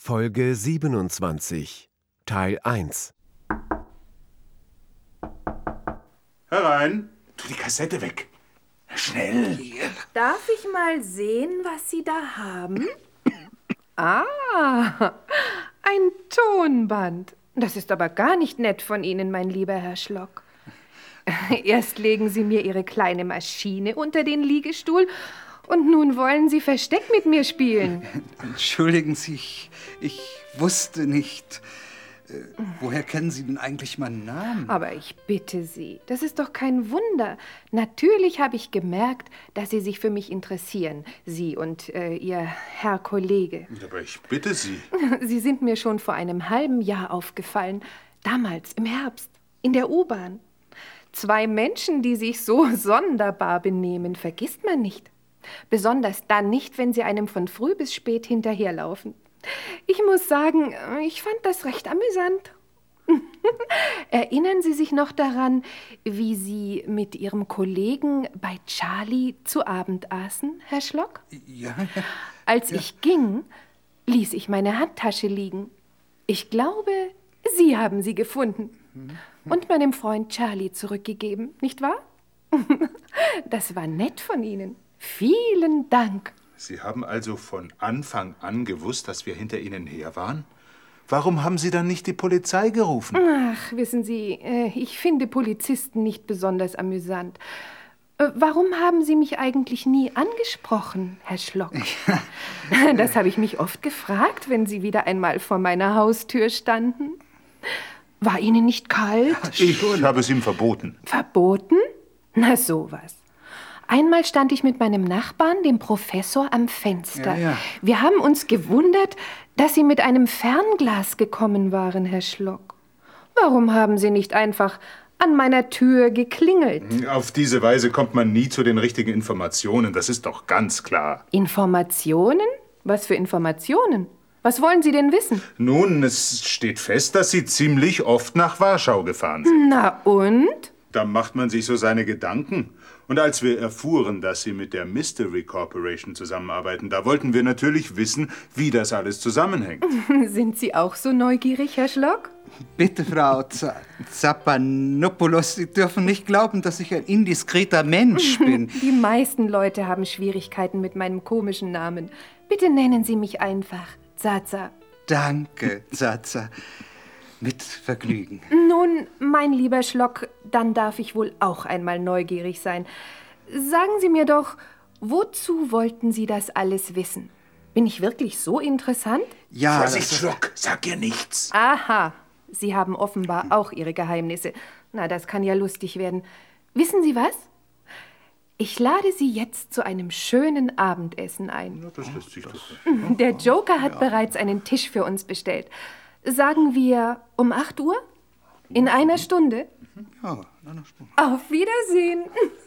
Folge 27, Teil 1. Herein! Tu die Kassette weg! Schnell! Darf ich mal sehen, was Sie da haben? Ah, ein Tonband. Das ist aber gar nicht nett von Ihnen, mein lieber Herr Schlock. Erst legen Sie mir Ihre kleine Maschine unter den Liegestuhl und nun wollen Sie Versteck mit mir spielen. Entschuldigen Sie, ich wusste nicht. Woher kennen Sie denn eigentlich meinen Namen? Aber ich bitte Sie, das ist doch kein Wunder. Natürlich habe ich gemerkt, dass Sie sich für mich interessieren. Sie und Ihr Herr Kollege. Aber ich bitte Sie. Sie sind mir schon vor einem halben Jahr aufgefallen. Damals, im Herbst, in der U-Bahn. 2 Menschen, die sich so sonderbar benehmen, vergisst man nicht. Besonders dann nicht, wenn sie einem von früh bis spät hinterherlaufen. Ich muss sagen, ich fand das recht amüsant. Erinnern Sie sich noch daran, wie Sie mit Ihrem Kollegen bei Charlie zu Abend aßen, Herr Schlock? Ja. Als ich ging, ließ ich meine Handtasche liegen. Ich glaube, Sie haben sie gefunden. Und meinem Freund Charlie zurückgegeben, nicht wahr? Das war nett von Ihnen. Vielen Dank. Sie haben also von Anfang an gewusst, dass wir hinter Ihnen her waren? Warum haben Sie dann nicht die Polizei gerufen? Ach, wissen Sie, ich finde Polizisten nicht besonders amüsant. Warum haben Sie mich eigentlich nie angesprochen, Herr Schlock? Das habe ich mich oft gefragt, wenn Sie wieder einmal vor meiner Haustür standen. War Ihnen nicht kalt? Ich habe es ihm verboten. Verboten? Na sowas. Einmal stand ich mit meinem Nachbarn, dem Professor, am Fenster. Ja. Wir haben uns gewundert, dass Sie mit einem Fernglas gekommen waren, Herr Schlock. Warum haben Sie nicht einfach an meiner Tür geklingelt? Auf diese Weise kommt man nie zu den richtigen Informationen, das ist doch ganz klar. Informationen? Was für Informationen? Was wollen Sie denn wissen? Nun, es steht fest, dass Sie ziemlich oft nach Warschau gefahren sind. Na und? Da macht man sich so seine Gedanken. Und als wir erfuhren, dass Sie mit der Mystery Corporation zusammenarbeiten, da wollten wir natürlich wissen, wie das alles zusammenhängt. Sind Sie auch so neugierig, Herr Schlock? Bitte, Frau Zapanopoulos, Sie dürfen nicht glauben, dass ich ein indiskreter Mensch bin. Die meisten Leute haben Schwierigkeiten mit meinem komischen Namen. Bitte nennen Sie mich einfach Zaza. Danke, Zaza. Mit Vergnügen. Nun, mein lieber Schlock, dann darf ich wohl auch einmal neugierig sein. Sagen Sie mir doch, wozu wollten Sie das alles wissen? Bin ich wirklich so interessant? Ja, Vorsicht, Schlock, sag ihr nichts. Aha, Sie haben offenbar auch Ihre Geheimnisse. Na, das kann ja lustig werden. Wissen Sie was? Ich lade Sie jetzt zu einem schönen Abendessen ein. Ja, das lässt sich doch. Der Joker hat bereits einen Tisch für uns bestellt. Sagen wir um 8 Uhr? In einer Stunde? Ja, in einer Stunde. Auf Wiedersehen.